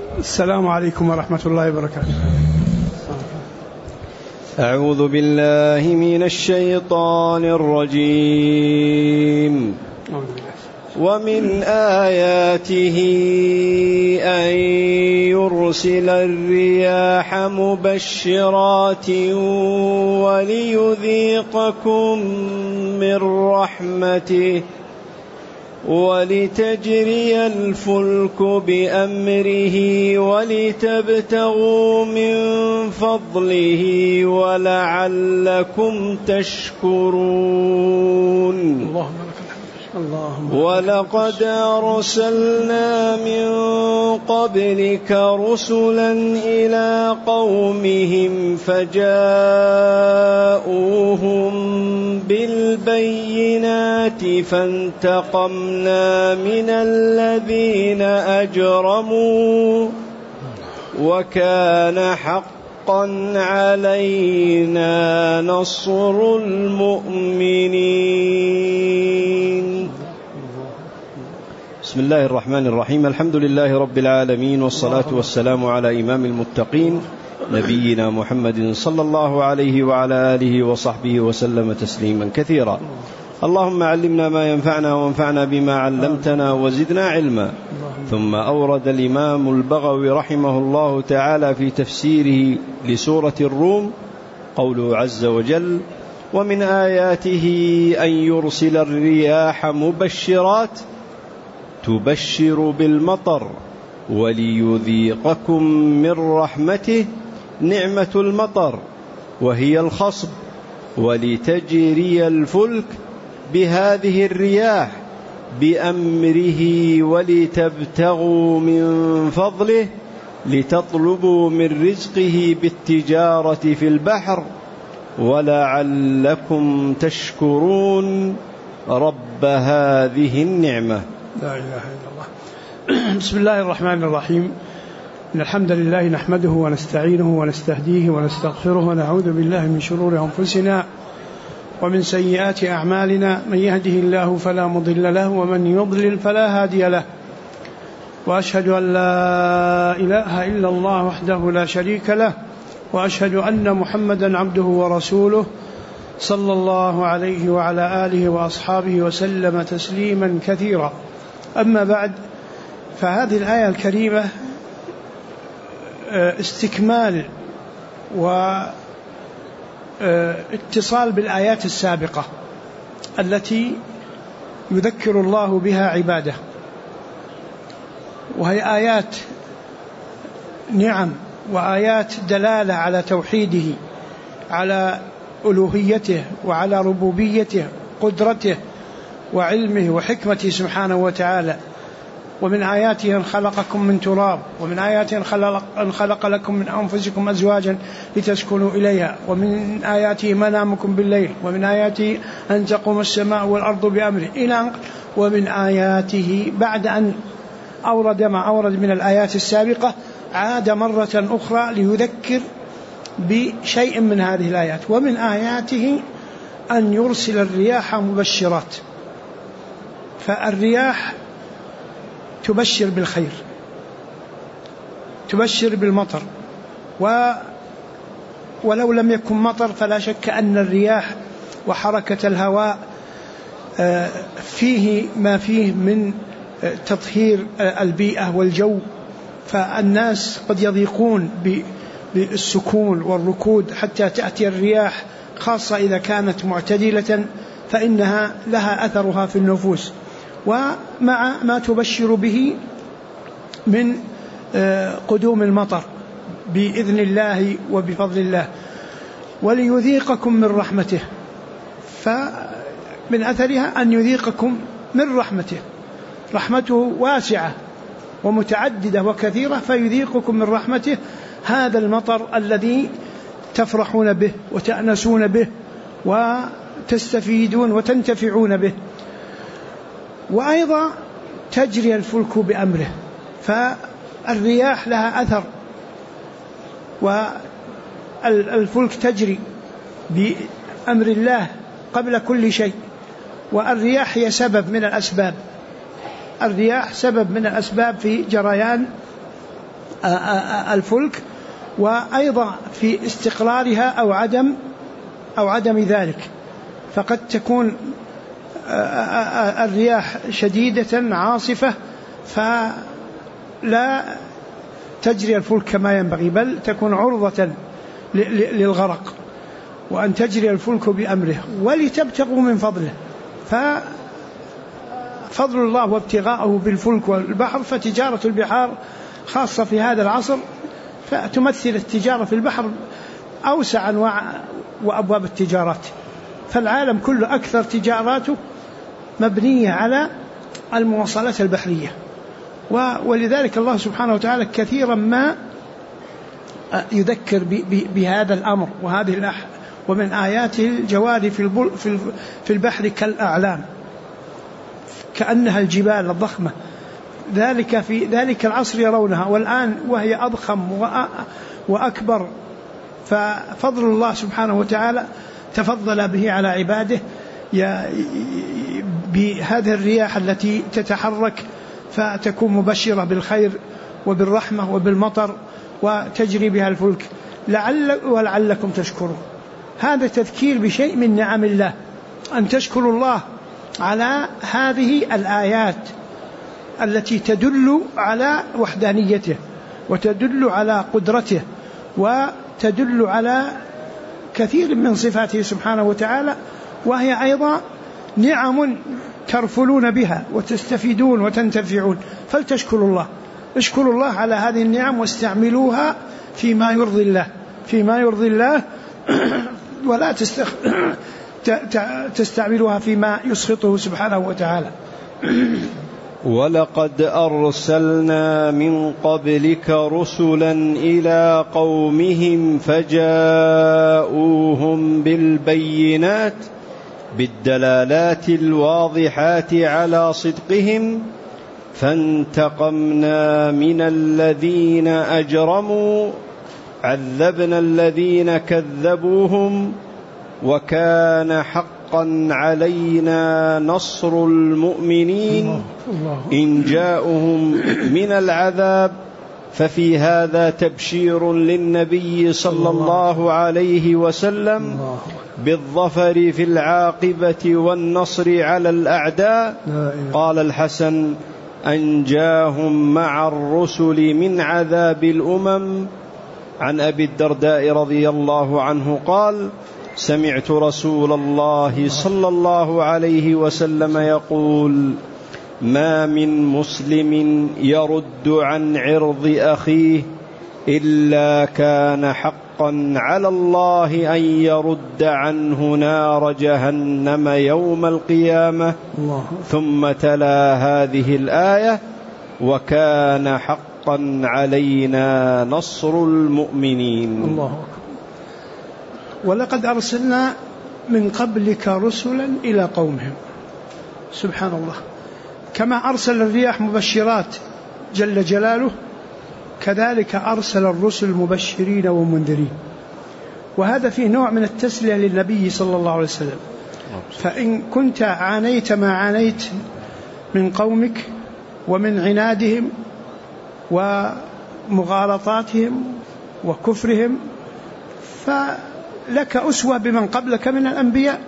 السلام عليكم ورحمة الله وبركاته. أعوذ بالله من الشيطان الرجيم. ومن آياته أن يرسل الرياح مبشرات وليذيقكم من رحمته ولتجري الفلك بأمره ولتبتغوا من فضله ولعلكم تشكرون. ولقد أرسلنا من قبلك رسلا إلى قومهم فجاءوهم بالبينات فانتقمنا من الذين أجرموا وكان حقا علينا نصر المؤمنين. بسم الله الرحمن الرحيم. الحمد لله رب العالمين، والصلاة والسلام على إمام المتقين نبينا محمد صلى الله عليه وعلى آله وصحبه وسلم تسليما كثيرا. اللهم علمنا ما ينفعنا وانفعنا بما علمتنا وزدنا علما. ثم أورد الإمام البغوي رحمه الله تعالى في تفسيره لسورة الروم قوله عز وجل: ومن آياته أن يرسل الرياح مبشرات تبشر بالمطر وليذيقكم من رحمته نعمة المطر وهي الخصب ولتجري الفلك بهذه الرياح بأمره ولتبتغوا من فضله لتطلبوا من رزقه بالتجارة في البحر ولعلكم تشكرون رب هذه النعمة. لا إله إلا الله. بسم الله الرحمن الرحيم. إن الحمد لله نحمده ونستعينه ونستهديه ونستغفره ونعوذ بالله من شرور أنفسنا ومن سيئات أعمالنا. من يهده الله فلا مضل له ومن يضلل فلا هادي له. وأشهد أن لا إله إلا الله وحده لا شريك له، وأشهد أن محمدا عبده ورسوله صلى الله عليه وعلى آله وأصحابه وسلم تسليما كثيرا. أما بعد، فهذه الآية الكريمة استكمال واتصال بالآيات السابقة التي يذكر الله بها عباده، وهي آيات نعم وآيات دلالة على توحيده، على ألوهيته وعلى ربوبيته، قدرته وعلمه وحكمته سبحانه وتعالى. ومن آياته أن خلقكم من تراب، ومن آياته أن خلق لكم من أنفسكم أزواجا لتسكنوا إليها، ومن آياته منامكم بالليل، ومن آياته أن تقوم السماء والأرض بأمره إلى ومن آياته. بعد أن أورد ما أورد من الآيات السابقة عاد مرة أخرى ليذكر بشيء من هذه الآيات. ومن آياته أن يرسل الرياح مبشرات، فالرياح تبشر بالخير، تبشر بالمطر، ولو لم يكن مطر فلا شك أن الرياح وحركة الهواء فيه ما فيه من تطهير البيئة والجو، فالناس قد يضيقون بالسكون والركود حتى تأتي الرياح، خاصة إذا كانت معتدلة فإنها لها أثرها في النفوس. ومع ما تبشر به من قدوم المطر بإذن الله وبفضل الله، وليذيقكم من رحمته، فمن أثرها أن يذيقكم من رحمته. رحمته واسعة ومتعددة وكثيرة، فيذيقكم من رحمته هذا المطر الذي تفرحون به وتأنسون به وتستفيدون وتنتفعون به. وأيضا تجري الفلك بأمره، فالرياح لها أثر، والفلك تجري بأمر الله قبل كل شيء. والرياح هي سبب من الأسباب، الرياح سبب من الأسباب في جريان الفلك، وأيضا في استقرارها أو عدم ذلك. فقد تكون الرياح شديدة عاصفة فلا تجري الفلك كما ينبغي، بل تكون عرضة للغرق، وأن تجري الفلك بأمره ولتبتغوا من فضله. ففضل الله وابتغاءه بالفلك والبحر، فتجارة البحار خاصة في هذا العصر، فتمثل التجارة في البحر أوسع أنواع وأبواب التجارات. فالعالم كله أكثر تجاراته مبنية على المواصلات البحرية، ولذلك الله سبحانه وتعالى كثيرا ما يذكر بهذا الأمر وهذه ومن آياته الجواري في البحر كالأعلام كأنها الجبال الضخمة، ذلك في ذلك العصر يرونها، والآن وهي أضخم وأكبر. ففضل الله سبحانه وتعالى تفضل به على عباده بهذه الرياح التي تتحرك فتكون مبشرة بالخير وبالرحمة وبالمطر وتجري بها الفلك ولعلكم تشكرون. هذا تذكير بشيء من نعم الله، أن تشكروا الله على هذه الآيات التي تدل على وحدانيته وتدل على قدرته وتدل على كثير من صفاته سبحانه وتعالى، وهي أيضا نعم ترفلون بها وتستفيدون وتنتفعون. فلتشكروا الله، اشكروا الله على هذه النعم واستعملوها فيما يرضي الله ولا تستعملوها فيما يسخطه سبحانه وتعالى. ولقد أرسلنا من قبلك رسلا إلى قومهم فجاءوهم بالبينات بالدلالات الواضحات على صدقهم فانتقمنا من الذين أجرموا عذبنا الذين كذبوهم وكان حقا علينا نصر المؤمنين إن جاءهم من العذاب. ففي هذا تبشير للنبي صلى الله عليه وسلم بالظفر في العاقبة والنصر على الأعداء. قال الحسن: أنجاهم مع الرسل من عذاب الأمم. عن أبي الدرداء رضي الله عنه قال: سمعت رسول الله صلى الله عليه وسلم يقول: ما من مسلم يرد عن عرض أخيه إلا كان حقا على الله أن يرد عنه نار جهنم يوم القيامة. ثم تلا هذه الآية: وكان حقا علينا نصر المؤمنين. الله أكبر. ولقد أرسلنا من قبلك رسلا إلى قومهم. سبحان الله، كما أرسل الرياح مبشرات جل جلاله، كذلك أرسل الرسل مبشرين ومنذرين. وهذا فيه نوع من التسلية للنبي صلى الله عليه وسلم. فإن كنت عانيت ما عانيت من قومك ومن عنادهم ومغالطاتهم وكفرهم، فلك أسوة بمن قبلك من الأنبياء.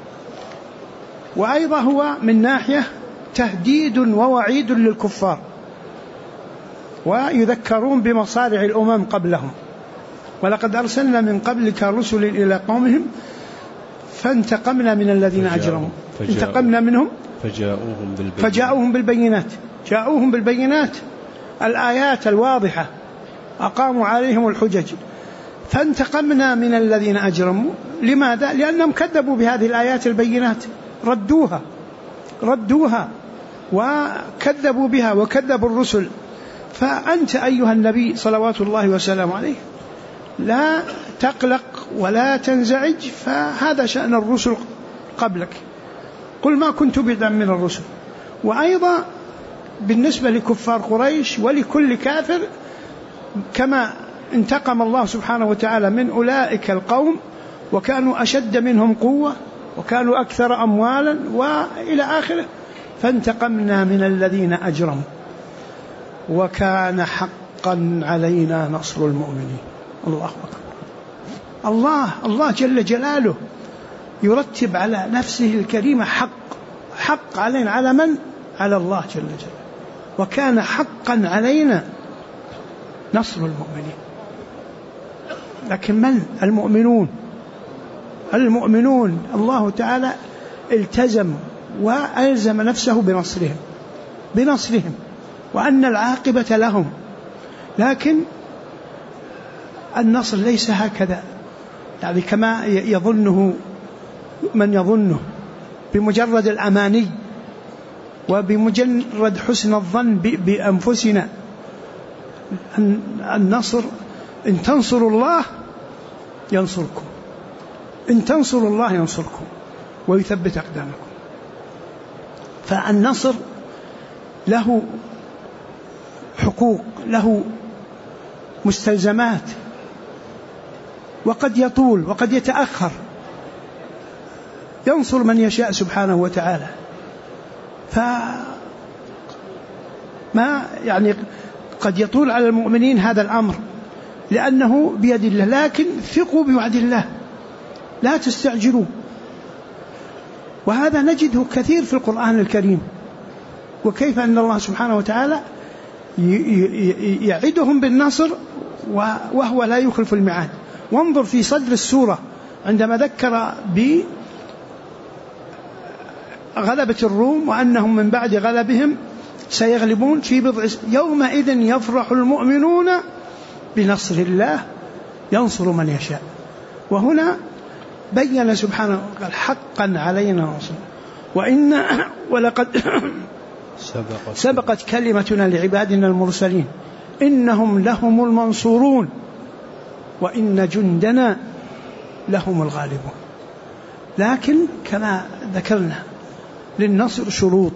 وأيضا هو من ناحية تهديد ووعيد للكفار، ويذكرون بمصارع الأمم قبلهم. ولقد أرسلنا من قبلك رسل إلى قومهم فانتقمنا من الذين أجرموا. انتقمنا منهم فجاءوهم بالبينات. جاءوهم بالبينات، الآيات الواضحة، أقاموا عليهم الحجج. فانتقمنا من الذين أجرموا. لماذا؟ لأنهم كذبوا بهذه الآيات البينات، ردوها وكذبوا بها وكذبوا الرسل. فأنت أيها النبي صلوات الله وسلامه عليه لا تقلق ولا تنزعج، فهذا شأن الرسل قبلك. قل ما كنت بدعا من الرسل. وأيضا بالنسبة لكفار قريش ولكل كافر، كما انتقم الله سبحانه وتعالى من أولئك القوم وكانوا أشد منهم قوة وكانوا أكثر أموالا وإلى آخره، فانتقمنا من الذين أجرموا وكان حقا حقا علينا نصر المؤمنين. الله أكبر. الله جل جلاله يرتب على نفسه الكريمة حق علينا. على من؟ على الله جل جلاله. وكان حقا علينا نصر المؤمنين. لكن من المؤمنون الله تعالى التزم وألزم نفسه بنصرهم وأن العاقبة لهم. لكن النصر ليس هكذا، يعني كما يظنه من يظنه بمجرد الأماني وبمجرد حسن الظن بأنفسنا. النصر إن تنصروا الله ينصركم، إن تنصروا الله ينصركم ويثبت أقدامكم. فالنصر له حقوق، له مستلزمات، وقد يطول وقد يتأخر. ينصر من يشاء سبحانه وتعالى. فما يعني قد يطول على المؤمنين هذا الأمر لأنه بيد الله، لكن ثقوا بوعد الله، لا تستعجلوا. وهذا نجده كثير في القرآن الكريم، وكيف أن الله سبحانه وتعالى يعدهم بالنصر وهو لا يخلف الميعاد. وانظر في صدر السورة عندما ذكر بغلبة الروم وأنهم من بعد غلبهم سيغلبون في بضع يومئذ يفرح المؤمنون بنصر الله ينصر من يشاء. وهنا بين سبحانه قال حقا علينا نصر ولقد سبقت كلمتنا لعبادنا المرسلين إنهم لهم المنصورون وإن جندنا لهم الغالبون. لكن كما ذكرنا للنصر شروط،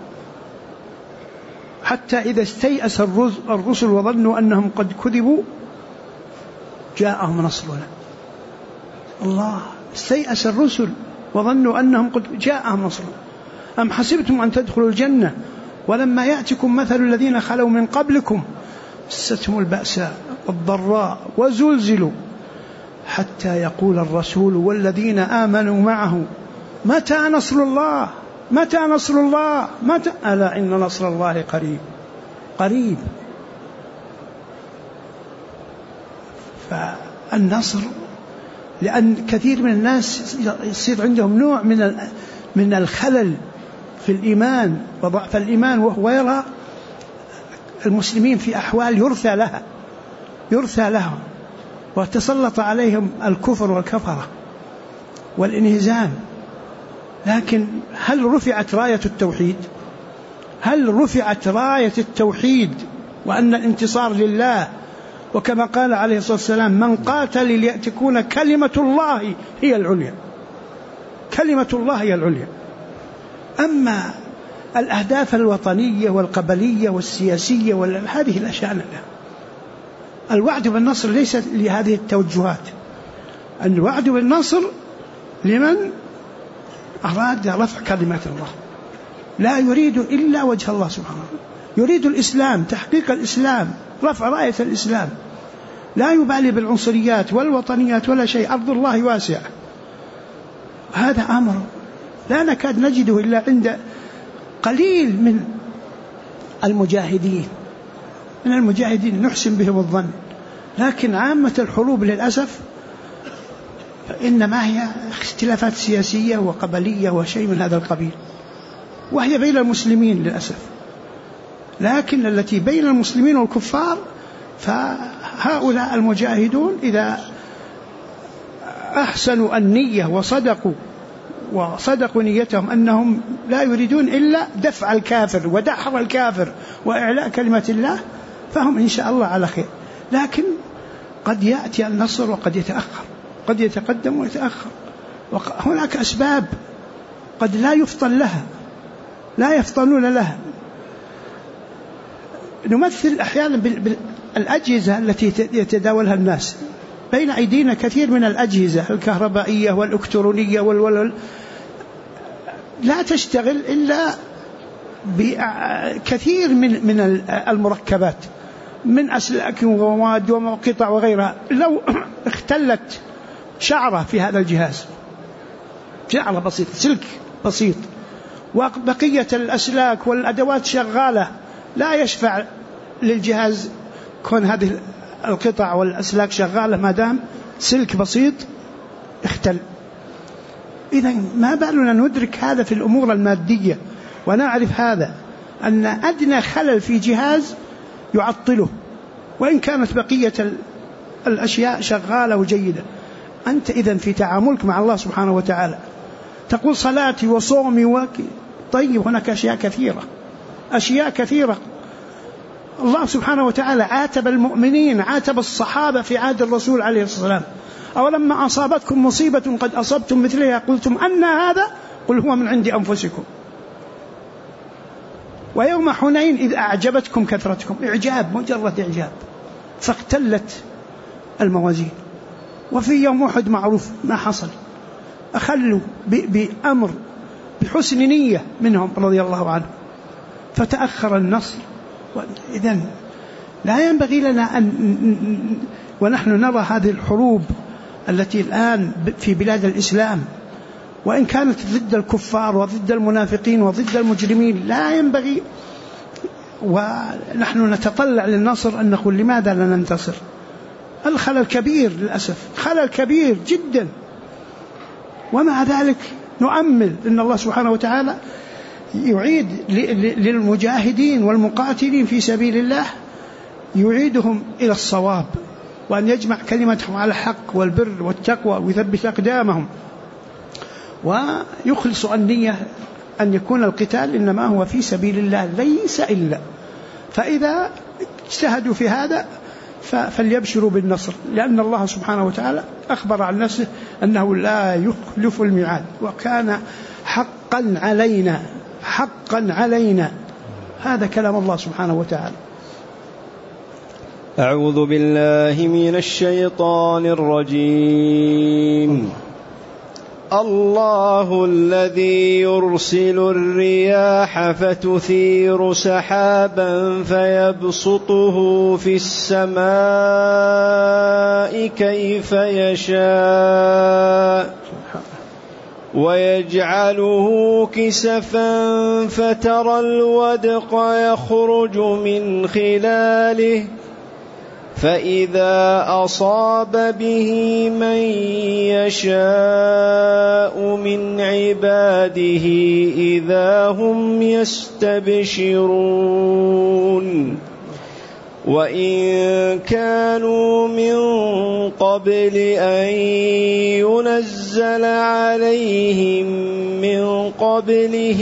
حتى إذا استيأس الرسل وظنوا أنهم قد كذبوا جاءهم نصرنا. الله استيأس الرسل وظنوا أنهم قد جاءهم نصرنا. أم حسبتم أن تدخلوا الجنة ولما يأتكم مثل الذين خلوا من قبلكم مستهم البأساء والضراء وزلزلوا حتى يقول الرسول والذين آمنوا معه متى نصر الله متى نصر الله متى ألا إن نصر الله قريب. فالنصر لأن كثير من الناس يصير عندهم نوع من الخلل في الإيمان وضعف الإيمان، وهو يرى المسلمين في أحوال يرثى لهم وتسلط عليهم الكفر والكفرة والانهزام. لكن هل رفعت راية التوحيد؟ هل رفعت راية التوحيد وأن الانتصار لله؟ وكما قال عليه الصلاة والسلام من قاتل ليأتكون كلمة الله هي العليا، كلمة الله هي العليا. أما الأهداف الوطنية والقبلية والسياسية هذه لا شأن لها. الوعد بالنصر ليس لهذه التوجهات، الوعد بالنصر لمن أراد رفع كلمة الله، لا يريد إلا وجه الله سبحانه، يريد الإسلام، تحقيق الإسلام، رفع راية الإسلام، لا يبالي بالعنصريات والوطنيات ولا شيء. أرض الله واسعة. هذا أمر لا نكاد نجده إلا عند قليل من المجاهدين نحسن بهم الظن. لكن عامة الحروب للأسف إنما هي اختلافات سياسية وقبلية وشيء من هذا القبيل، وهي بين المسلمين للأسف. لكن التي بين المسلمين والكفار فهؤلاء المجاهدون إذا أحسنوا النية وصدقوا نيتهم أنهم لا يريدون إلا دفع الكافر ودحر الكافر وإعلاء كلمة الله فهم إن شاء الله على خير. لكن قد يأتي النصر وقد يتأخر، قد يتقدم ويتأخر. هناك أسباب قد لا يفطنون لها. نمثل أحيانا بالأجهزة التي يتداولها الناس. بين أيدينا كثير من الأجهزة الكهربائية والإلكترونية لا تشتغل إلا بكثير من المركبات من أسلاك ومواد وقطع وغيرها، لو اختلت شعرة في هذا الجهاز، شعرة بسيط، سلك بسيط، وبقية الأسلاك والأدوات شغالة، لا يشفع للجهاز كون هذه القطع والأسلاك شغالة ما دام سلك بسيط اختل. إذن ما بالنا ندرك هذا في الأمور المادية ونعرف هذا أن أدنى خلل في جهاز يعطله وإن كانت بقية الأشياء شغالة وجيدة. أنت إذن في تعاملك مع الله سبحانه وتعالى تقول صلاتي وصومي طيب، هناك أشياء كثيرة. الله سبحانه وتعالى عاتب المؤمنين، عاتب الصحابة في عهد الرسول عليه الصلاة والسلام: أولما أصابتكم مصيبة قد أصبتم مثلها قلتم أن هذا قل هو من عند أنفسكم. ويوم حنين إذ أعجبتكم كثرتكم، إعجاب، مجرد إعجاب، فاختلت الموازين. وفي يوم أحد معروف ما حصل، أخلوا بأمر بحسن نية منهم رضي الله عنهم فتأخر النصر. إذن لا ينبغي لنا ونحن نرى هذه الحروب التي الآن في بلاد الإسلام وإن كانت ضد الكفار وضد المنافقين وضد المجرمين، لا ينبغي ونحن نتطلع للنصر أن نقول لماذا لا ننتصر. الخلل كبير للأسف، خلل كبير جدا، ومع ذلك نؤمل أن الله سبحانه وتعالى يعيد للمجاهدين والمقاتلين في سبيل الله، يعيدهم إلى الصواب، وأن يجمع كلمتهم على الحق والبر والتقوى ويثبت أقدامهم، ويخلص النية أن يكون القتال إنما هو في سبيل الله ليس إلا. فإذا اجتهدوا في هذا فليبشروا بالنصر، لأن الله سبحانه وتعالى أخبر عن نفسه أنه لا يخلف الميعاد، وكان حقا علينا. هذا كلام الله سبحانه وتعالى. أعوذ بالله من الشيطان الرجيم. الله الذي يرسل الرياح فتثير سحابا فيبسطه في السماء كيف يشاء ويجعله كسفا فترى الودق يخرج من خلاله فإذا أصاب به من يشاء من عباده إذا هم يستبشرون. وإن كانوا من قبل أن ينزل عليهم من قبله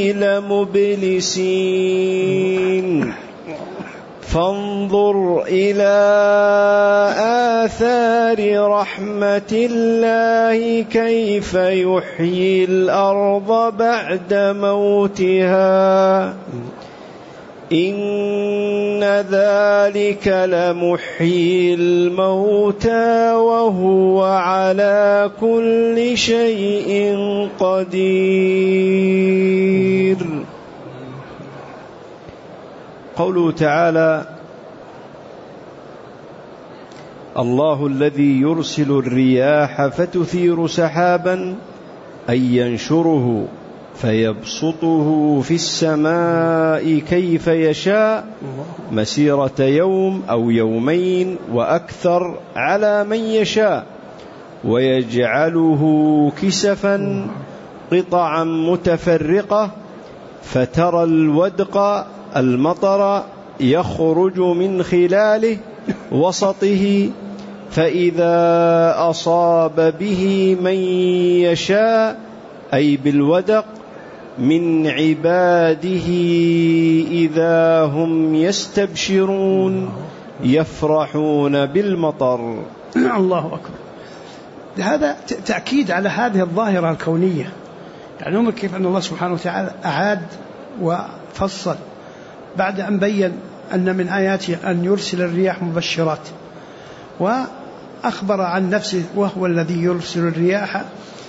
لمبلسين. فانظر إلى آثار رحمة الله كيف يحيي الأرض بعد موتها إن ذلك لمحيي الموتى وهو على كل شيء قدير. قوله تعالى: الله الذي يرسل الرياح فتثير سحابا أي ينشره فيبسطه في السماء كيف يشاء مسيرة يوم أو يومين وأكثر على من يشاء ويجعله كسفا قطعا متفرقة فترى الودق المطر يخرج من خلاله وسطه فإذا أصاب به من يشاء أي بالودق من عباده إذا هم يستبشرون يفرحون بالمطر. الله أكبر. هذا تأكيد على هذه الظاهرة الكونية، يعني نمر كيف أن الله سبحانه وتعالى أعاد وفصل بعد أن بين أن من آياته أن يرسل الرياح مبشرات، وأخبر عن نفسه وهو الذي يرسل الرياح.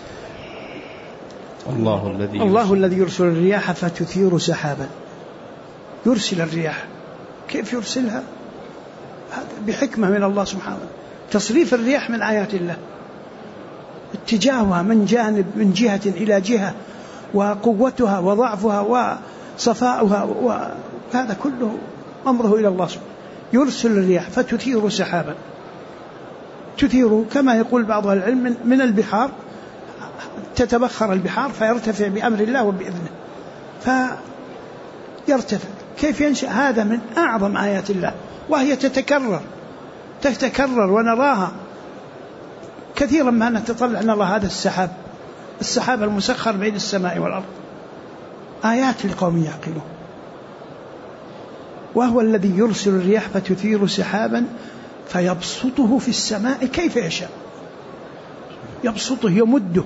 الله الذي يرسل الرياح فتثير سحابا. يرسل الرياح، كيف يرسلها؟ بحكمة من الله سبحانه. تصريف الرياح من آيات الله، اتجاهها من جهة إلى جهة، وقوتها وضعفها وصفاؤها، وهذا كله أمره إلى الله سبحانه. يرسل الرياح فتثير سحابا، تثير كما يقول بعض العلم من البحار، تتبخر البحار فيرتفع بأمر الله وبإذنه فيرتفع. كيف ينشأ؟ هذا من أعظم آيات الله، وهي تتكرر ونراها كثيرا ما نتطلع نرى هذا السحاب المسخر بين السماء والأرض، آيات لقوم يعقلون. وهو الذي يرسل الرياح فتثير سحابا فيبسطه في السماء كيف يشاء، يبسطه يمده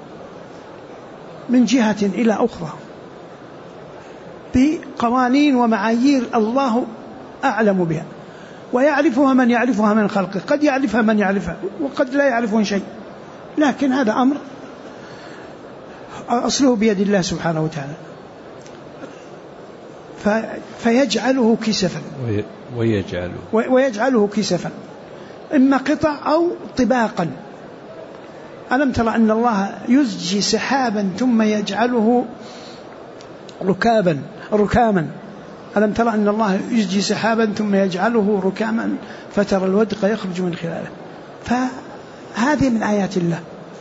من جهة إلى أخرى بقوانين ومعايير الله أعلم بها، ويعرفها من يعرفها من خلقه. قد يعرفها من يعرفها وقد لا يعرفون شيء، لكن هذا أمر أصله بيد الله سبحانه وتعالى. فيجعله كسفا، ويجعله كسفا إما قطع أو طباقا. ألم ترى أن الله يزجي سحابا ثم يجعله ركاما؟ ألم ترى أن الله يزجي سحابا ثم يجعله ركاما فترى الودق يخرج من خلاله؟ فهذه من آيات الله.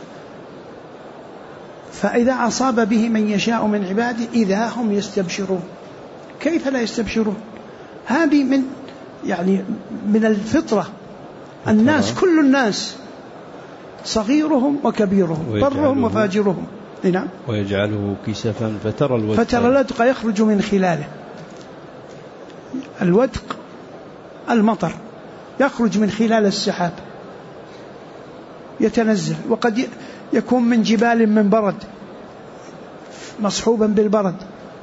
فإذا أصاب به من يشاء من عباده إذا هم يستبشرون. كيف لا يستبشرون؟ هذه من الفطرة. الناس كل الناس صغيرهم وكبيرهم برهم وفاجرهم. نعم. ويجعله كسفا فترى الودق يخرج من خلاله. الودق المطر يخرج من خلال السحاب يتنزل، وقد يكون من جبال من برد مصحوبا بالبرد.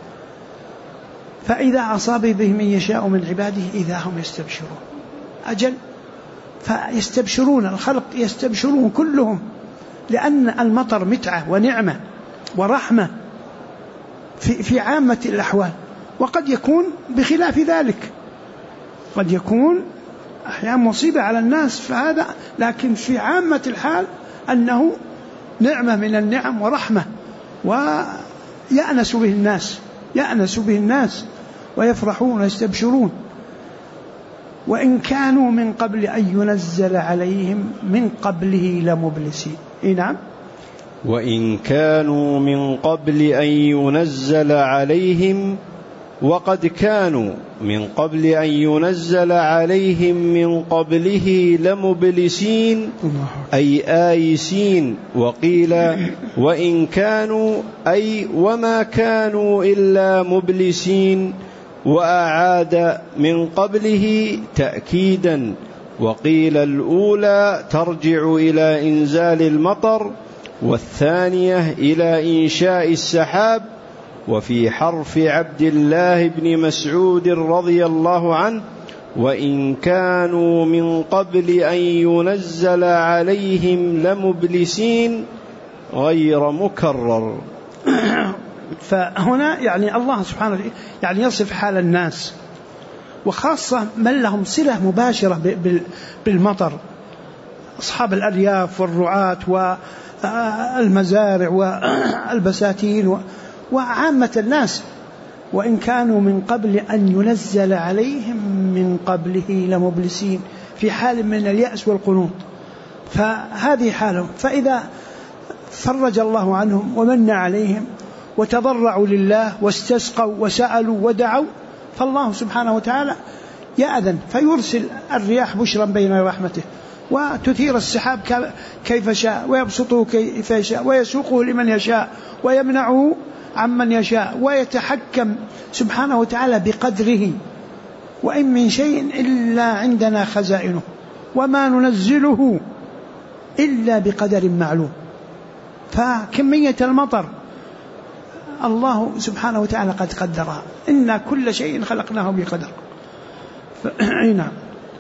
فإذا أصاب به من يشاء من عباده إذا هم يستبشرون. أجل فيستبشرون، الخلق يستبشرون كلهم، لأن المطر متعة ونعمة ورحمة في عامة الأحوال، وقد يكون بخلاف ذلك، قد يكون أحيانا مصيبة على الناس فهذا، لكن في عامة الحال أنه نعمة من النعم ورحمة، ويأنس به الناس ويفرحون ويستبشرون. وإن كانوا من قبل أن ينزل عليهم من قبله لمبلسين. نعم. وإن كانوا من قبل أن ينزل عليهم، وقد كانوا من قبل أن ينزل عليهم من قبله لمبلسين أي آيسين. وقيل وإن كانوا أي وما كانوا إلا مبلسين، وأعاد من قبله تأكيدا. وقيل الأولى ترجع إلى إنزال المطر، والثانية إلى إنشاء السحاب. وفي حرف عبد الله بن مسعود رضي الله عنه وإن كانوا من قبل أن ينزل عليهم لمبلسين غير مكرر. فهنا يعني الله سبحانه يعني يصف حال الناس، وخاصة من لهم صلة مباشرة بالمطر، أصحاب الأرياف والرعاة والمزارع والبساتين وعامة الناس. وإن كانوا من قبل أن ينزل عليهم من قبله لمبلسين، في حال من اليأس والقنوط، فهذه حالهم. فإذا فرج الله عنهم ومن عليهم وتضرعوا لله واستسقوا وسألوا ودعوا، فالله سبحانه وتعالى يأذن فيرسل الرياح بشرا بين رحمته، وتثير السحاب كيف شاء، ويبسطه كيف يشاء، ويسوقه لمن يشاء، ويمنعه عمن يشاء، ويتحكم سبحانه وتعالى بقدره. وإن من شيء إلا عندنا خزائنه وما ننزله إلا بقدر معلوم. فكمية المطر الله سبحانه وتعالى قد قدرها، إن كل شيء خلقناه بقدر. نعم.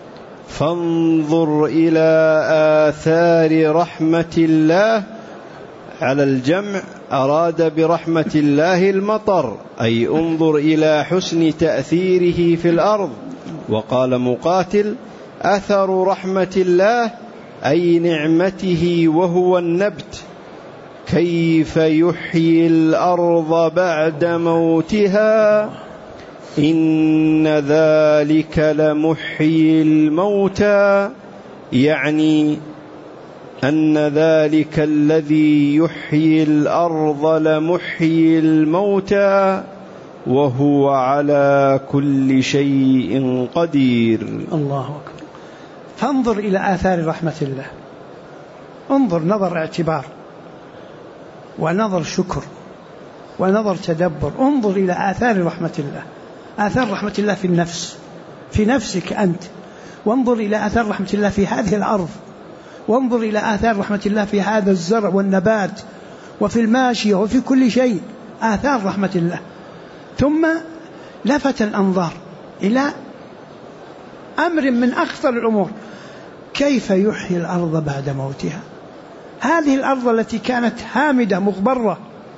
فانظر إلى آثار رحمة الله، على الجمع أراد برحمة الله المطر، أي انظر إلى حسن تأثيره في الأرض. وقال مقاتل أثر رحمة الله أي نعمته وهو النبت. كيف يحيي الأرض بعد موتها إن ذلك لمحيي الموتى، يعني أن ذلك الذي يحيي الأرض لمحيي الموتى وهو على كل شيء قدير. الله أكبر. فانظر إلى آثار رحمة الله، انظر نظر اعتبار ونظر شكر ونظر تدبر. انظر إلى آثار رحمة الله، آثار رحمة الله في النفس، في نفسك أنت، وانظر إلى آثار رحمة الله في هذه الأرض، وانظر إلى آثار رحمة الله في هذا الزرع والنبات وفي الماشية وفي كل شيء، آثار رحمة الله. ثم لفت الأنظار إلى أمر من أخطر الأمور، كيف يحيي الأرض بعد موتها. هذه الأرض التي كانت هامدة مغبرة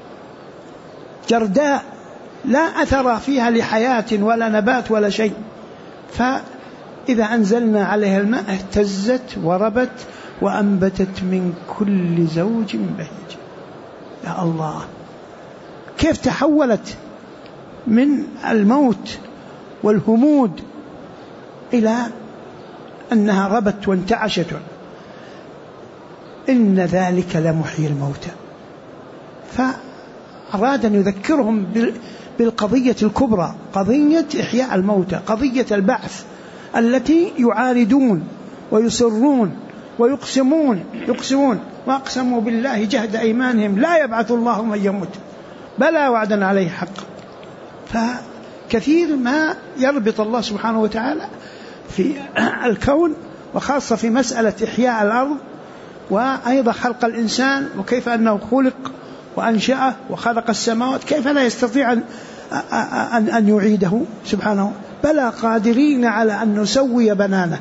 جرداء لا أثر فيها لحياة ولا نبات ولا شيء، فإذا أنزلنا عليها الماء اهتزت وربت وأنبتت من كل زوج بهيج. يا الله، كيف تحولت من الموت والهمود إلى أنها ربت وانتعشت. إن ذلك لمحيي الموتى. فأراد أن يذكرهم بالقضية الكبرى، قضية إحياء الموتى، قضية البعث التي يعاندون ويصرون ويقسمون وأقسموا بالله جهد أيمانهم لا يبعث الله من يموت بلى وعدا عليه حق. فكثير ما يربط الله سبحانه وتعالى في الكون، وخاصة في مسألة إحياء الأرض، وأيضا خلق الإنسان وكيف أنه خلق وأنشأه وخلق السماوات، كيف لا يستطيع أن يعيده سبحانه. بلى قادرين على أن نسوي بنانه.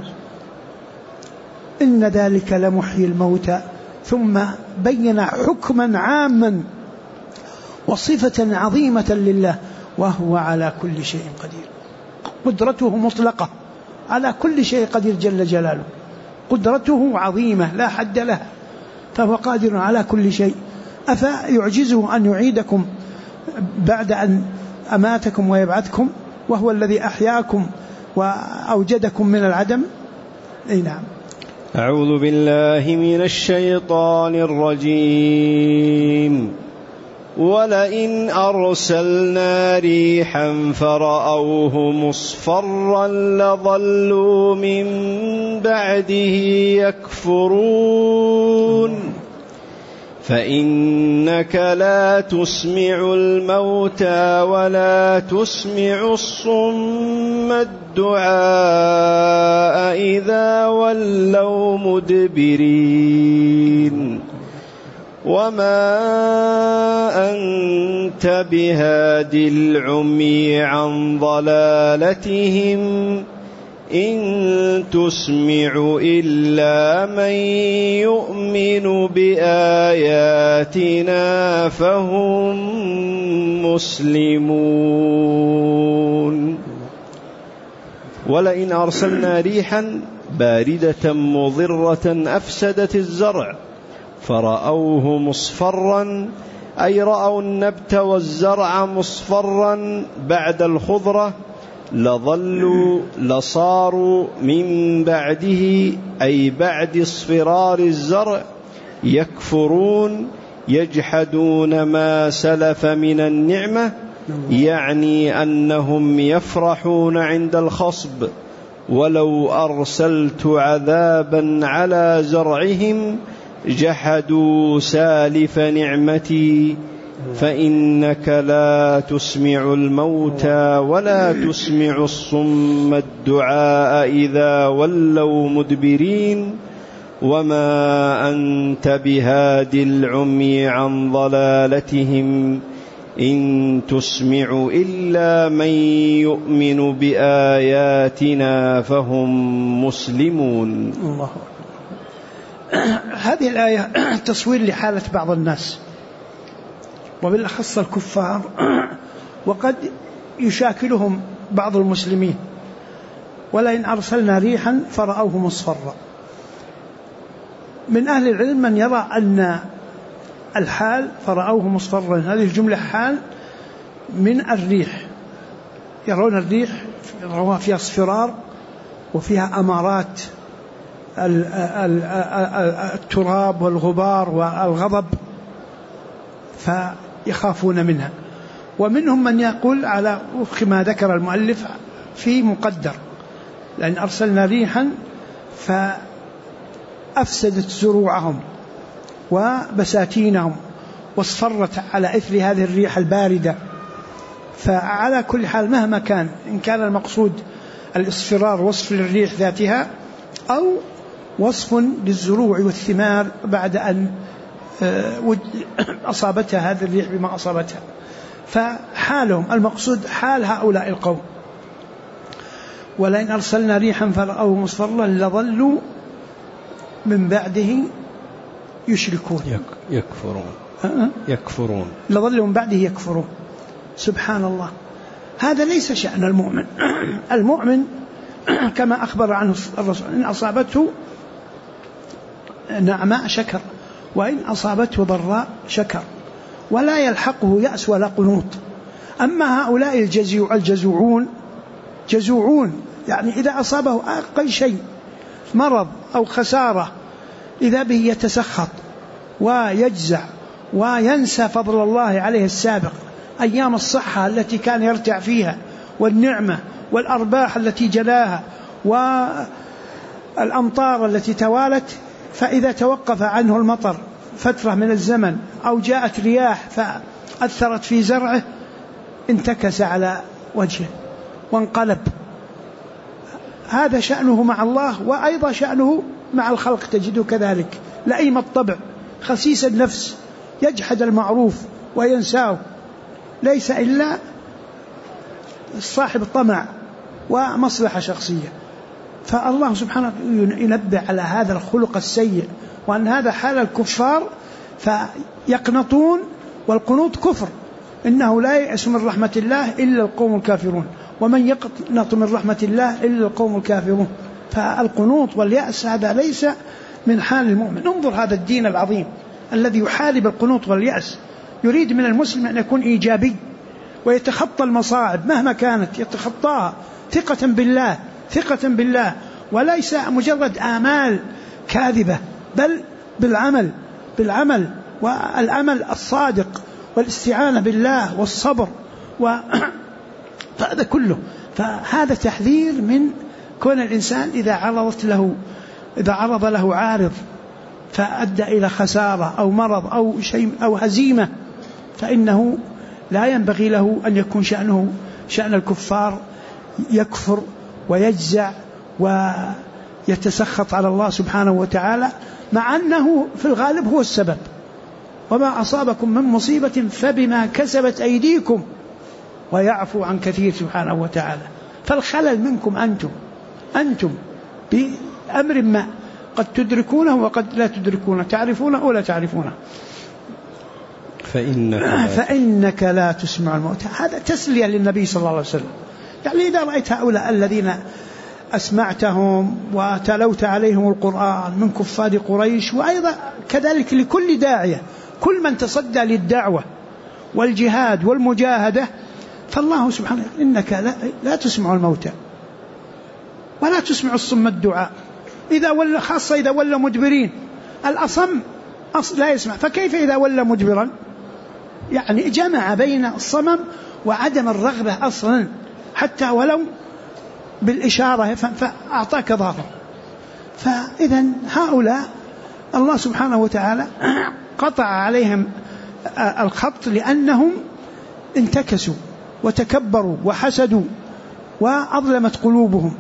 إن ذلك لمحيي الموتى. ثم بين حكما عاما وصفة عظيمة لله، وهو على كل شيء قدير. قدرته مطلقة، على كل شيء قدير جل جلاله. قدرته عظيمة لا حد لها، فهو قادر على كل شيء. أفيعجزه أن يعيدكم بعد أن أماتكم ويبعثكم، وهو الذي أحياكم وأوجدكم من العدم؟ أي نعم. أعوذ بالله من الشيطان الرجيم. ولئن أرسلنا ريحا فرأوه مصفرا لظلوا من بعده يكفرون فإنك لا تسمع الموتى ولا تسمع الصم الدعاء إذا ولوا مدبرين وما أنت بهادي العمي عن ضلالتهم إن تسمع إلا من يؤمن بآياتنا فهم مسلمون. ولئن أرسلنا ريحا باردة مضرة أفسدت الزرع فرأوه مصفرا، أي رأوا النبت والزرع مصفرا بعد الخضرة، لصاروا من بعده أي بعد اصفرار الزرع يكفرون يجحدون ما سلف من النعمة، يعني أنهم يفرحون عند الخصب. ولو أرسلت عذابا على زرعهم جحدوا سالف نعمتي فإنك لا تسمع الموتى ولا تسمع الصم الدعاء إذا ولوا مدبرين وما أنت بهادي العمي عن ضلالتهم إن تسمع إلا من يؤمن بآياتنا فهم مسلمون. الله. هذه الآية تصوير لحالة بعض الناس وبالأخص الكفار، وقد يشاكلهم بعض المسلمين ولئن أرسلنا ريحا فرأوه مصفرا. من أهل العلم من يرى أن الحال فرأوه مصفرا هذه الجملة حال من الريح، يرون الريح فيها اصفرار وفيها أمارات التراب والغبار والغضب فيخافون منها. ومنهم من يقول على وفق ما ذكر المؤلف في مقدر، لأن أرسلنا ريحا فأفسدت زروعهم وبساتينهم واصفرت على إثر هذه الريح الباردة. فعلى كل حال مهما كان، إن كان المقصود الاصفرار وصف للريح ذاتها أو وصف للزروع والثمار بعد أن أصابتها هذه الريح بما أصابتها، فحالهم المقصود حال هؤلاء القوم. ولئن أرسلنا ريحا فرأوه مصفرا لظلوا من بعده يشركون يكفرون لظلوا من بعده يكفرون. سبحان الله، هذا ليس شأن المؤمن. المؤمن كما أخبر عنه الرسول إن أصابته نعماء شكر وإن أصابته ضراء شكر، ولا يلحقه يأس ولا قنوط. أما هؤلاء الجزوعون يعني إذا أصابه أقل شيء مرض أو خسارة إذا به يتسخط ويجزع وينسى فضل الله عليه السابق، أيام الصحة التي كان يرتع فيها والنعمة والأرباح التي جلاها والأمطار التي توالت، فإذا توقف عنه المطر فترة من الزمن أو جاءت رياح فأثرت في زرعه انتكس على وجهه وانقلب. هذا شأنه مع الله، وأيضا شأنه مع الخلق تجده كذلك، لئيم الطبع خسيس النفس، يجحد المعروف وينساه، ليس إلا صاحب طمع ومصلحة شخصية. فالله سبحانه ينبه على هذا الخلق السيء، وأن هذا حال الكفار فيقنطون، والقنوط كفر، إنه لا يأس من رحمة الله إلا القوم الكافرون، ومن يقنط من رحمة الله إلا القوم الكافرون. فالقنوط واليأس هذا ليس من حال المؤمن. انظر هذا الدين العظيم الذي يحارب القنوط واليأس، يريد من المسلم أن يكون إيجابي ويتخطى المصاعب مهما كانت، يتخطاها ثقة بالله، وليس مجرد آمال كاذبة، بل بالعمل والأمل الصادق والاستعانة بالله والصبر فهذا كله. فهذا تحذير من كون الإنسان إذا عرض له عارض فأدى إلى خسارة أو مرض أو شيء أو هزيمة، فإنه لا ينبغي له أن يكون شأنه شأن الكفار، يكفر ويجزع ويتسخط على الله سبحانه وتعالى، مع أنه في الغالب هو السبب. وما أصابكم من مصيبة فبما كسبت أيديكم ويعفو عن كثير سبحانه وتعالى. فالخلل منكم أنتم بأمر ما قد تدركونه وقد لا تدركونه، تعرفونه ولا تعرفونه. فإنك لا تسمع الموتى. هذا تسلية للنبي صلى الله عليه وسلم. يعني إذا رأيت هؤلاء الذين أسمعتهم وتلوت عليهم القرآن من كفار قريش، وأيضا كذلك لكل داعية، كل من تصدى للدعوة والجهاد والمجاهدة، فالله سبحانه إنك لا تسمع الموتى ولا تسمع الصم الدعاء خاصة إذا ولى مدبرين. الأصم لا يسمع، فكيف إذا ولى مدبرا؟ يعني جمع بين الصمم وعدم الرغبة أصلا، حتى ولو بالإشارة فأعطاك ظهره. فإذا هؤلاء الله سبحانه وتعالى قطع عليهم الخط لأنهم انتكسوا وتكبروا وحسدوا وأظلمت قلوبهم،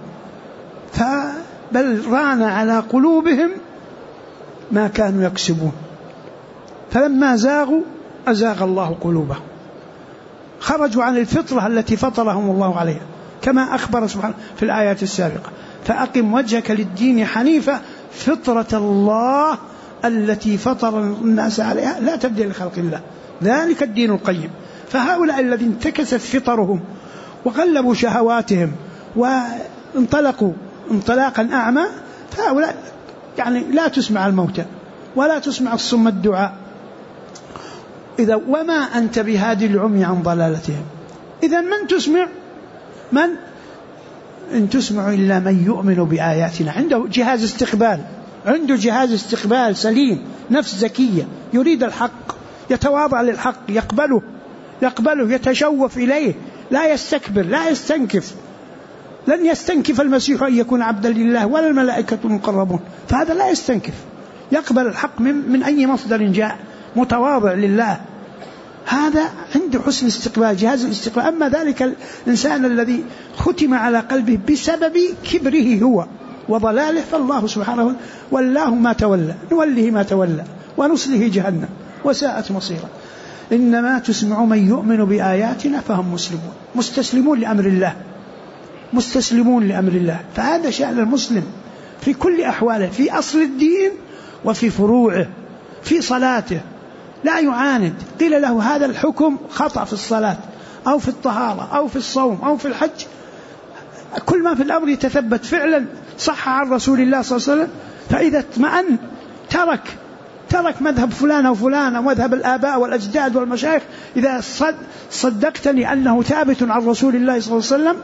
بل ران على قلوبهم ما كانوا يكسبون، فلما زاغوا أزاغ الله قلوبهم، خرجوا عن الفطرة التي فطرهم الله عليها، كما أخبر سبحانه في الآيات السابقة: فأقم وجهك للدين حنيفة فطرة الله التي فطر الناس عليها لا تبديل لخلق الله ذلك الدين القيم. فهؤلاء الذين انتكست فطرهم وغلبوا شهواتهم انطلقوا انطلاقا أعمى، فهؤلاء يعني لا تسمع الموتى ولا تسمع الصم الدعاء. إذا وما أنت بهادي العمي عن ضلالتهم. إذا من تسمع؟ من إن تسمع إلا من يؤمن بآياتنا، عنده جهاز استقبال، عنده جهاز استقبال سليم، نفس زكية، يريد الحق، يتواضع للحق، يقبله يتشوف إليه، لا يستكبر لا يستنكف. لن يستنكف المسيح أن يكون عبدا لله ولا الملائكة المقربون، فهذا لا يستنكف، يقبل الحق من أي مصدر جاء، متواضع لله، هذا عنده حسن استقبال، جهاز الاستقبال. أما ذلك الإنسان الذي ختم على قلبه بسبب كبره هو وضلاله، فالله سبحانه والله ما تولى، نوله ما تولى ونصله جهنم وساءت مصيرا. إنما تسمع من يؤمن بآياتنا فهم مسلمون، مستسلمون لأمر الله، مستسلمون لأمر الله. فهذا شأن المسلم في كل أحواله، في أصل الدين وفي فروعه، في صلاته لا يعاند. قيل له هذا الحكم خطأ في الصلاة أو في الطهارة أو في الصوم أو في الحج، كل ما في الأمر يتثبت فعلا صح عن رسول الله صلى الله عليه وسلم، فإذا اطمأن ترك مذهب فلان أو فلان أو مذهب الآباء والأجداد والمشايخ، إذا صدقتني أنه ثابت عن رسول الله صلى الله عليه وسلم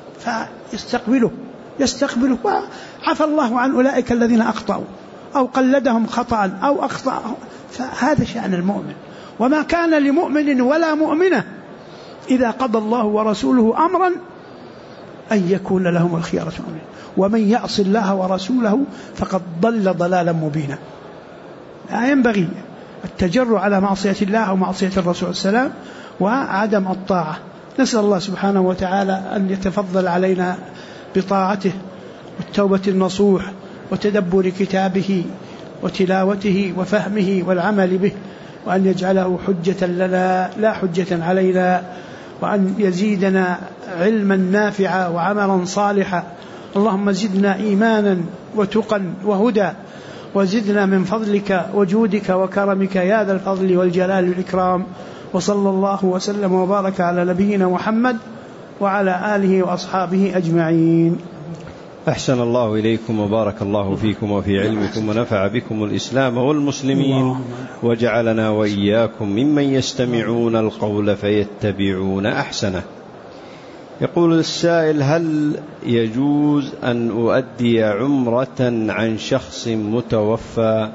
فيستقبله وعفى الله عن أولئك الذين أخطأوا أو قلدهم خطأ أو أخطأ. فهذا شأن المؤمن. وما كان لمؤمن ولا مؤمنة إذا قضى الله ورسوله أمرا أن يكون لهم الخيارة منه، ومن يعص الله ورسوله فقد ضل ضلالا مبينا. لا ينبغي التجرؤ على معصية الله ومعصية الرسول السلام وعدم الطاعة. نسأل الله سبحانه وتعالى أن يتفضل علينا بطاعته والتوبة النصوح وتدبر كتابه وتلاوته وفهمه والعمل به، وأن يجعله حجة لنا لا حجة علينا، وأن يزيدنا علما نافعا وعملا صالحا. اللهم زدنا إيمانا وتقا وهدى، وزدنا من فضلك وجودك وكرمك يا ذا الفضل والجلال والإكرام. وصلى الله وسلم وبارك على نبينا محمد وعلى آله وأصحابه أجمعين. أحسن الله إليكم وبارك الله فيكم وفي علمكم ونفع بكم الإسلام والمسلمين، وجعلنا وإياكم ممن يستمعون القول فيتبعون أحسنه. يقول السائل: هل يجوز أن أؤدي عمرة عن شخص متوفى؟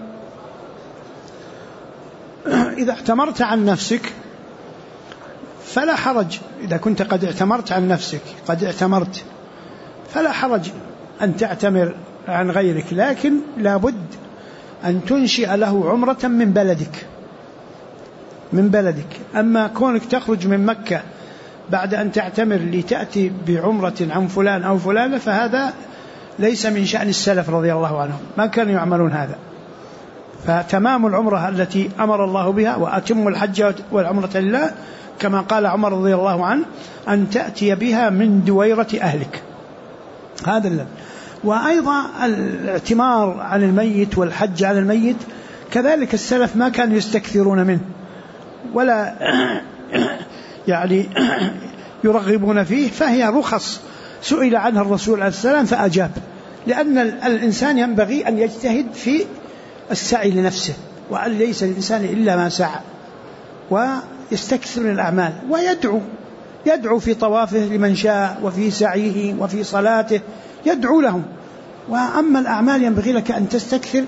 إذا اعتمرت عن نفسك فلا حرج، إذا كنت قد اعتمرت عن نفسك فلا حرج أن تعتمر عن غيرك، لكن لابد أن تنشئ له عمرة من بلدك. أما كونك تخرج من مكة بعد أن تعتمر لتأتي بعمرة عن فلان أو فلانة، فهذا ليس من شأن السلف رضي الله عنهم، ما كانوا يعملون هذا. فتمام العمرة التي أمر الله بها، وأتم الحج والعمرة لله، كما قال عمر رضي الله عنه: أن تأتي بها من دويرة أهلك. هذا الذي. وأيضا الاعتمار عن الميت والحج عن الميت كذلك السلف ما كانوا يستكثرون منه ولا يعني يرغبون فيه، فهي رخص سئل عنها الرسول عليه السلام فأجاب، لأن الإنسان ينبغي أن يجتهد في السعي لنفسه، وأن ليس الإنسان إلا ما سعى، ويستكثر من الأعمال، ويدعو في طوافه لمن شاء، وفي سعيه وفي صلاته يدعو لهم. وأما الأعمال ينبغي لك أن تستكثر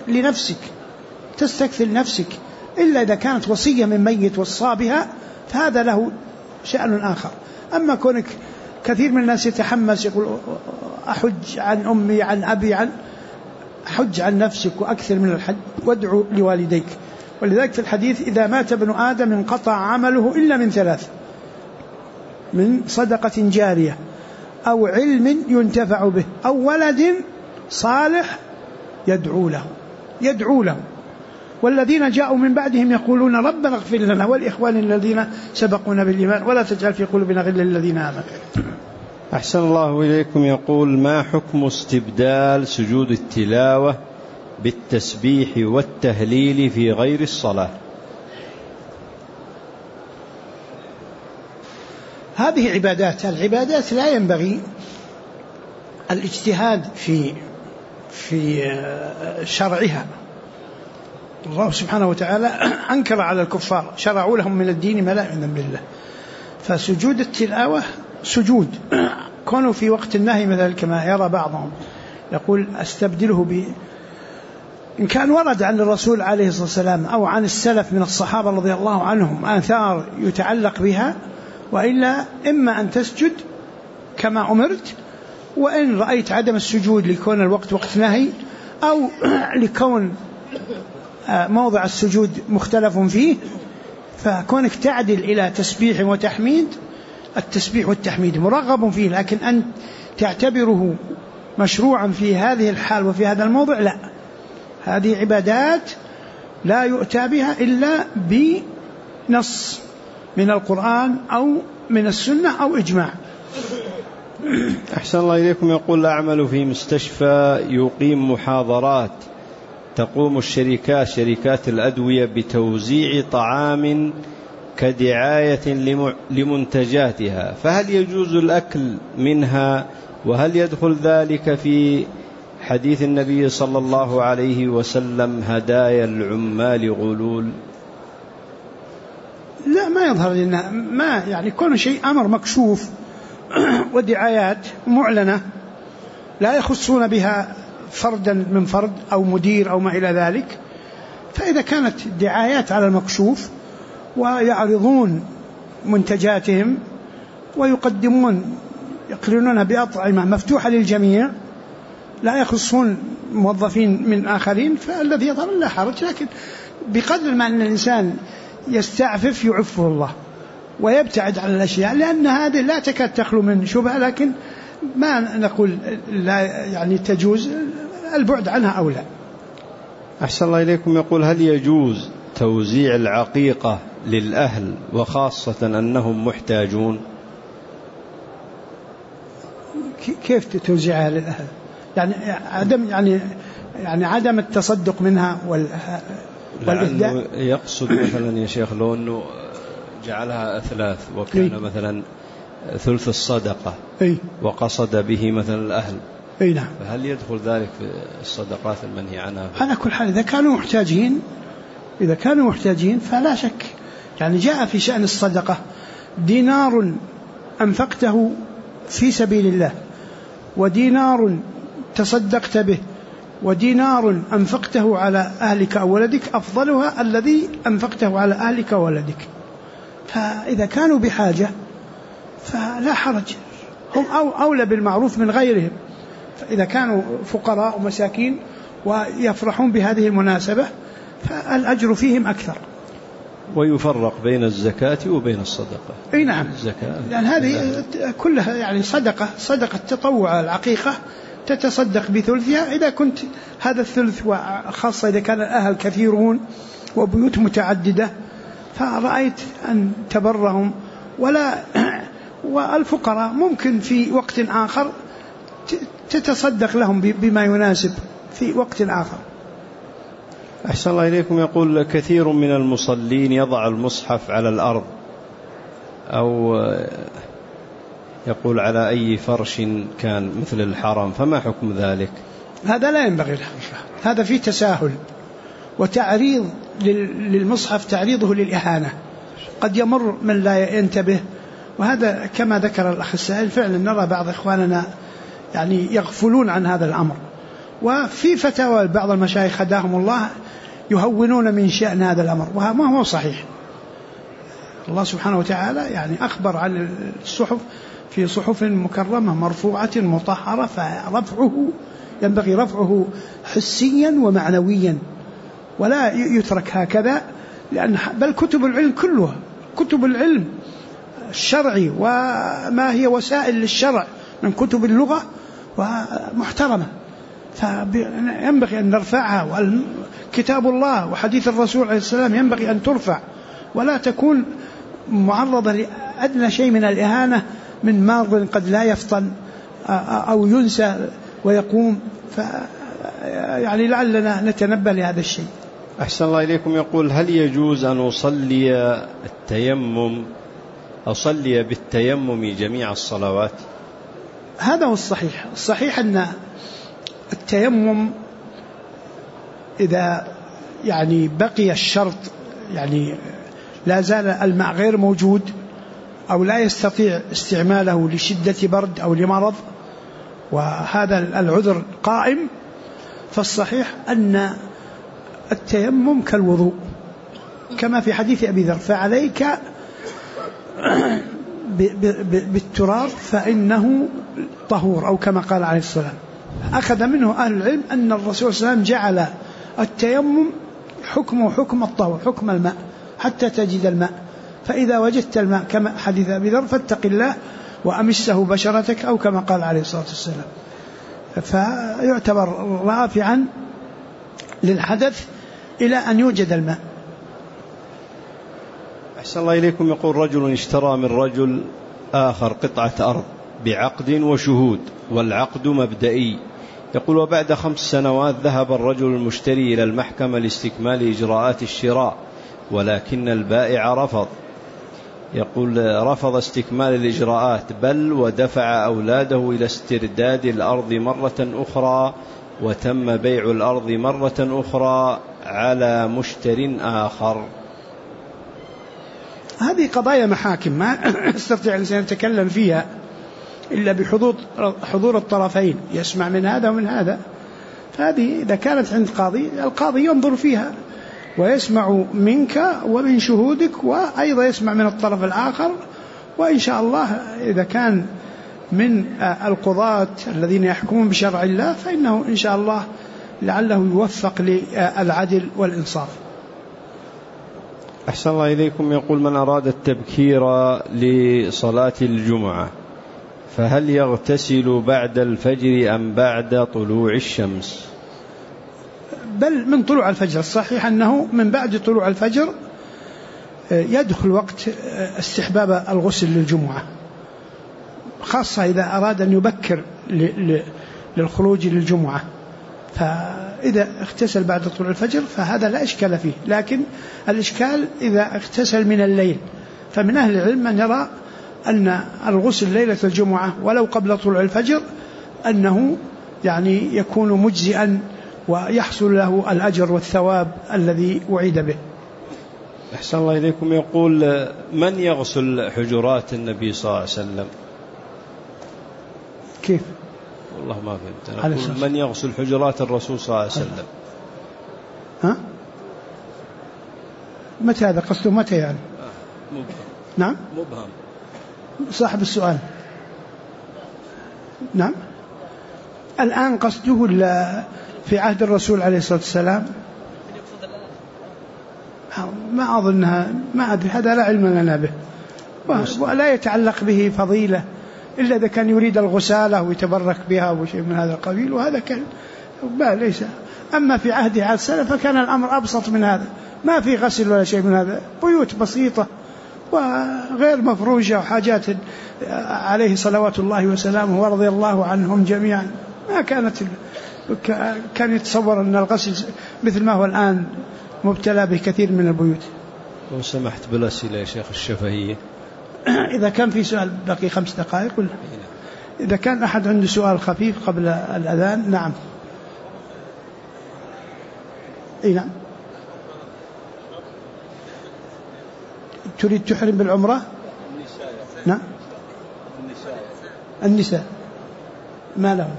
لنفسك، إلا إذا كانت وصية من ميت وصى بها فهذا له شأن آخر. أما كونك كثير من الناس يتحمس يقول أحج عن أمي عن أبي حج عن نفسك وأكثر من الحج، وادعو لوالديك. ولذلك في الحديث: إذا مات ابن آدم انقطع عمله إلا من ثلاث: من صدقة جارية أو علم ينتفع به أو ولد صالح يدعو له. والذين جاءوا من بعدهم يقولون: ربنا اغفر لنا والإخوان الذين سبقونا بالإيمان ولا تجعل في قلوبنا غلا للذين آمنوا. أحسن الله إليكم. يقول: ما حكم استبدال سجود التلاوة بالتسبيح والتهليل في غير الصلاة؟ هذه العبادات لا ينبغي الاجتهاد في شرعها. الله سبحانه وتعالى أنكر على الكفار، شرعوا لهم من الدين ما لا يؤمن بالله. فسجود التلاوة سجود، كونوا في وقت النهي مثل كما يرى بعضهم يقول أستبدله إن كان ورد عن الرسول عليه الصلاة والسلام أو عن السلف من الصحابة رضي الله عنهم آثار يتعلق بها، وإلا إما أن تسجد كما أمرت، وإن رأيت عدم السجود لكون الوقت وقت نهي أو لكون موضع السجود مختلف فيه، فكونك تعدل إلى تسبيح وتحميد، التسبيح والتحميد مرغب فيه، لكن أن تعتبره مشروعا في هذه الحال وفي هذا الموضع لا، هذه عبادات لا يؤتى بها إلا بنص من القرآن أو من السنة أو إجماع. أحسن الله إليكم. يقول أعمل في مستشفى يقيم محاضرات، تقوم شركات الأدوية بتوزيع طعام كدعاية لمنتجاتها، فهل يجوز الأكل منها؟ وهل يدخل ذلك في حديث النبي صلى الله عليه وسلم هدايا العمال غلول؟ لا، ما يظهر لنا، ما يعني كون شيء أمر مكشوف ودعايات معلنة لا يخصون بها فردا من فرد أو مدير أو ما إلى ذلك، فإذا كانت دعايات على المكشوف ويعرضون منتجاتهم ويقدمون يقرنونها بأطعمة مفتوحة للجميع لا يخصون موظفين من آخرين، فالذي يظهر لا حرج، لكن بقدر ما أن الإنسان يستعفف يعفه الله ويبتعد عن الأشياء، لأن هذه لا تكاد تخلو من شبهة، لكن ما نقول لا يعني تجوز، البعد عنها أولى. أحسن الله إليكم. يقول هل يجوز توزيع العقيقة للأهل وخاصة أنهم محتاجون؟ كيف توزيعها للأهل؟ يعني عدم التصدق منها والإهداء. يقصد مثلا يا شيخ لو أنه جعلها أثلاث وكان مثلا ثلث الصدقة وقصد به مثلا الأهل، نعم، فهل يدخل ذلك في الصدقات المنهي عنها؟ على كل حال إذا كانوا محتاجين فلا شك، يعني جاء في شأن الصدقة دينار أنفقته في سبيل الله، ودينار تصدقت به، ودينار أنفقته على أهلك أو ولدك، أفضلها الذي أنفقته على أهلك وولدك. فإذا كانوا بحاجة فلا حرج، هم أولى بالمعروف من غيرهم، فإذا كانوا فقراء ومساكين ويفرحون بهذه المناسبة فالأجر فيهم أكثر. ويفرق بين الزكاة وبين الصدقة. أي نعم، لأن هذه كلها يعني صدقة تطوع. العقيقة تتصدق بثلثها إذا كنت هذا الثلث، وخاصة إذا كان الأهل كثيرون وبيوت متعددة، فرأيت أن تبرهم. والفقراء ممكن في وقت آخر تتصدق لهم بما يناسب في وقت آخر. أحسن الله إليكم. يقول كثير من المصلين يضع المصحف على الأرض أو يقول على أي فرش كان مثل الحرم، فما حكم ذلك؟ هذا لا ينبغي الحقيقة، هذا فيه تساهل وتعريض للمصحف، تعريضه للإهانة، قد يمر من لا ينتبه، وهذا كما ذكر الأخ السائل فعلا نرى بعض إخواننا يعني يغفلون عن هذا الأمر. وفي فتاوى بعض المشايخ هداهم الله يهونون من شأن هذا الأمر، وما هو صحيح. الله سبحانه وتعالى يعني أخبر عن الصحف في صحف مكرمة مرفوعة مطهرة، فرفعه ينبغي رفعه حسيا ومعنويا، ولا يترك هكذا، لأن بل كتب العلم كلها كتب العلم الشرعي وما هي وسائل للشرع من كتب اللغة ومحترمة، فينبغي أن نرفعها. وكتاب الله وحديث الرسول عليه السلام ينبغي أن ترفع ولا تكون معرضة لأدنى شيء من الإهانة من ماض قد لا يفطن أو ينسى ويقوم، يعني لعلنا نتنبه لهذا الشيء. أحسن الله إليكم. يقول هل يجوز أن أصلي بالتيمم جميع الصلوات؟ هذا هو الصحيح. الصحيح أن التيمم إذا يعني بقي الشرط، يعني لا زال الماء غير موجود أو لا يستطيع استعماله لشدة برد أو لمرض وهذا العذر قائم، فالصحيح أن التيمم كالوضوء كما في حديث أبي ذر: فعليك بالتراب فإنه طهور، أو كما قال عليه السلام. أخذ منه أهل العلم أن الرسول صلى الله عليه وسلم جعل التيمم حكمه حكم الطهور، حكم الماء حتى تجد الماء، فإذا وجدت الماء كما حديث أبي ذر فاتق الله وأمسه بشرتك، أو كما قال عليه الصلاة والسلام. فيعتبر رافعا للحدث إلى أن يوجد الماء. أحسن الله إليكم. يقول: رجل اشترى من رجل آخر قطعة أرض بعقد وشهود، والعقد مبدئي. يقول: وبعد 5 سنوات ذهب الرجل المشتري إلى المحكمة لاستكمال إجراءات الشراء، ولكن البائع رفض. يقول: رفض استكمال الإجراءات، بل ودفع أولاده إلى استرداد الأرض مرة أخرى، وتم بيع الأرض مرة أخرى على مشتر آخر. هذه قضايا محاكم ما يستطيع الإنسان يتكلم فيها إلا بحضور الطرفين، يسمع من هذا ومن هذا. فهذه إذا كانت عند قاضي، القاضي ينظر فيها ويسمع منك ومن شهودك، وأيضا يسمع من الطرف الآخر، وإن شاء الله إذا كان من القضاة الذين يحكمون بشرع الله فإنه إن شاء الله لعله يوفق للعدل والإنصاف. أحسن الله إليكم. يقول: من أراد التبكير لصلاة الجمعة فهل يغتسل بعد الفجر أم بعد طلوع الشمس؟ بل من طلوع الفجر. الصحيح أنه من بعد طلوع الفجر يدخل وقت استحباب الغسل للجمعة، خاصة إذا أراد أن يبكر للخروج للجمعة. فإذا اغتسل بعد طلوع الفجر فهذا لا إشكال فيه، لكن الإشكال إذا اغتسل من الليل. فمن أهل العلم من يرى أن الغسل ليلة الجمعة ولو قبل طلوع الفجر أنه يعني يكون مجزئا ويحصل له الأجر والثواب الذي وعد به. أحسن الله إليكم. يقول: من يغسل حجرات النبي صلى الله عليه وسلم؟ كيف؟ والله ما فهمت. يقول: من يغسل حجرات الرسول صلى الله عليه وسلم؟ ها؟ متى هذا قصده؟ متى يعني؟ مبهم. نعم؟ مبهم صاحب السؤال. نعم. الآن قصده في عهد الرسول عليه الصلاة والسلام؟ ما أظنها، ما أدري، هذا لا علم لنا به، ولا يتعلق به فضيلة إلا إذا كان يريد الغسالة ويتبرك بها وشيء من هذا القبيل، وهذا كان ليس. أما في عهده عليه السلام فكان الأمر أبسط من هذا، ما في غسل ولا شيء من هذا، بيوت بسيطة وغير مفروشة وحاجات عليه صلوات الله وسلامه ورضي الله عنهم جميعا. ما كان يتصور أن الغسل مثل ما هو الآن مبتلى بكثير من البيوت. لو سمحت بالأسئلة يا شيخ الشفهية. إذا كان في سؤال بقي 5 دقائق قل. إذا كان أحد عنده سؤال خفيف قبل الأذان. نعم. نعم. تريد تحرم بالعمرة؟ نعم. النساء ما لهم؟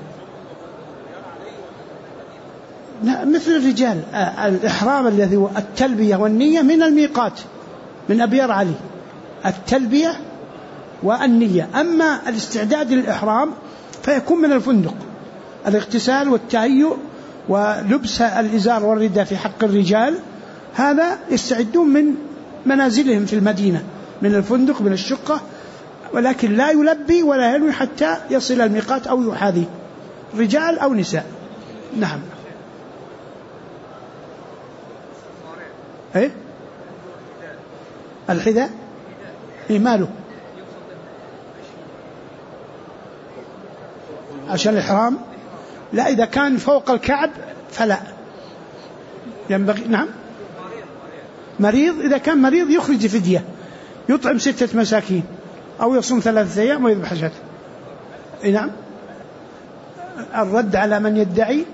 مثل الرجال. الإحرام الذي هو التلبية والنية من الميقات من أبيار علي، التلبية والنية. أما الاستعداد للإحرام فيكون من الفندق، الاغتسال والتهيؤ ولبس الإزار والرداء في حق الرجال، هذا يستعدون من منازلهم في المدينة من الفندق من الشقة، ولكن لا يلبي ولا ينوي حتى يصل الميقات أو يحاذي، رجال أو نساء. نعم. إيه؟ الحذاء ماله؟ عشان الإحرام؟ لا، إذا كان فوق الكعب فلا ينبغي. نعم. مريض، إذا كان مريض يخرج فدية، يطعم 6 مساكين أو يصوم 3 أيام ويذبح شاة. نعم. الرد على من يدعي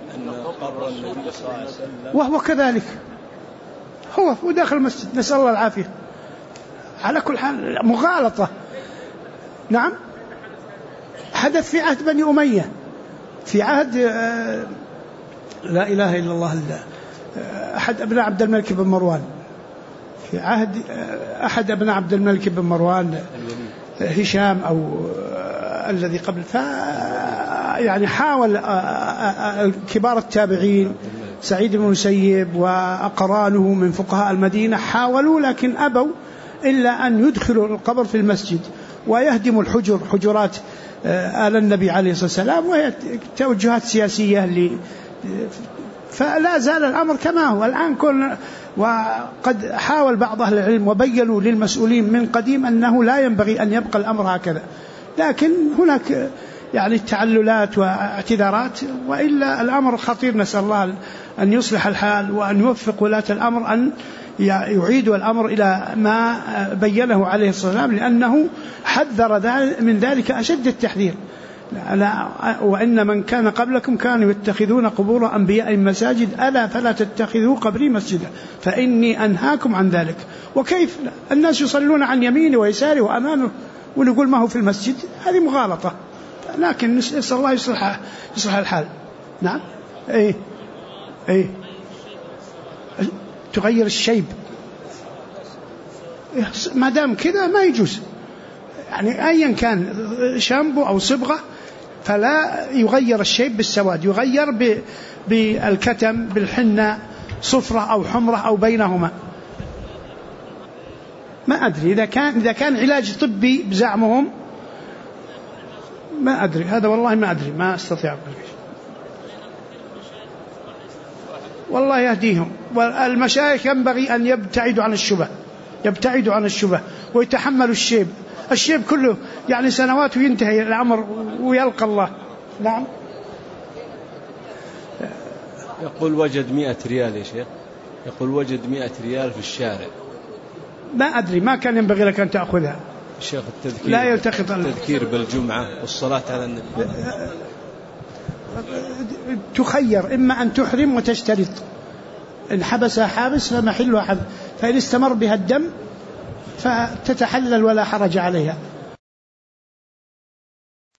وهو كذلك هو داخل المسجد، نسأل الله العافية. على كل حال مغالطة. نعم، حدث في عهد بني أمية، في عهد لا إله إلا الله أحد أبناء عبد الملك بن مروان، في عهد أحد أبناء عبد الملك بن مروان هشام أو الذي قبل، يعني حاول كبار التابعين سعيد بن المسيب وأقرانه من فقهاء المدينة حاولوا، لكن أبوا إلا أن يدخلوا القبر في المسجد ويهدموا حجرات آل النبي عليه الصلاة والسلام، وهي توجهات سياسية فلا زال الأمر كما هو الآن. وقد حاول بعض أهل العلم وبينوا للمسؤولين من قديم أنه لا ينبغي أن يبقى الأمر هكذا، لكن هناك يعني تعللات واعتذارات، وإلا الأمر خطير. نسأل الله أن يصلح الحال وأن يوفق ولاة الأمر أن يعيدوا الأمر إلى ما بينه عليه الصلاة والسلام، لأنه حذر من ذلك أشد التحذير. وإن من كان قبلكم كانوا يتخذون قبور أنبياء مساجد ألا فلا تتخذوا قبري مسجدا فإني أنهاكم عن ذلك. وكيف الناس يصلون عن يمينه ويساره وأمامه ونقول ما هو في المسجد؟ هذه مغالطة، لكن نسأل الله يصلح الحال. نعم. إيه تغير الشيب، ما دام كذا ما يجوز، يعني أيا كان شامبو أو صبغة فلا يغير الشيب بالسواد، يغير بالكتم بالحنة صفرة أو حمرة أو بينهما. ما أدري إذا كان علاج طبي بزعمهم، ما أدري هذا والله ما أدري، ما أستطيع أقول والله يهديهم. والمشايخ ينبغي أن يبتعدوا عن الشبه ويتحملوا الشيب كله، يعني سنوات وينتهي الأمر ويلقى الله. نعم. يقول وجد 100 ريال يا شيخ، يقول وجد 100 ريال في الشارع. ما أدري، ما كان ينبغي لك أن تأخذها الشيخ. التذكير لا يلتقط التذكير بالجمعة والصلاة على النبي. تخير إما أن تحرم وتشترط، إن حبسها حابس فمحلها حبس، فإن استمر بها الدم فتتحلل ولا حرج عليها.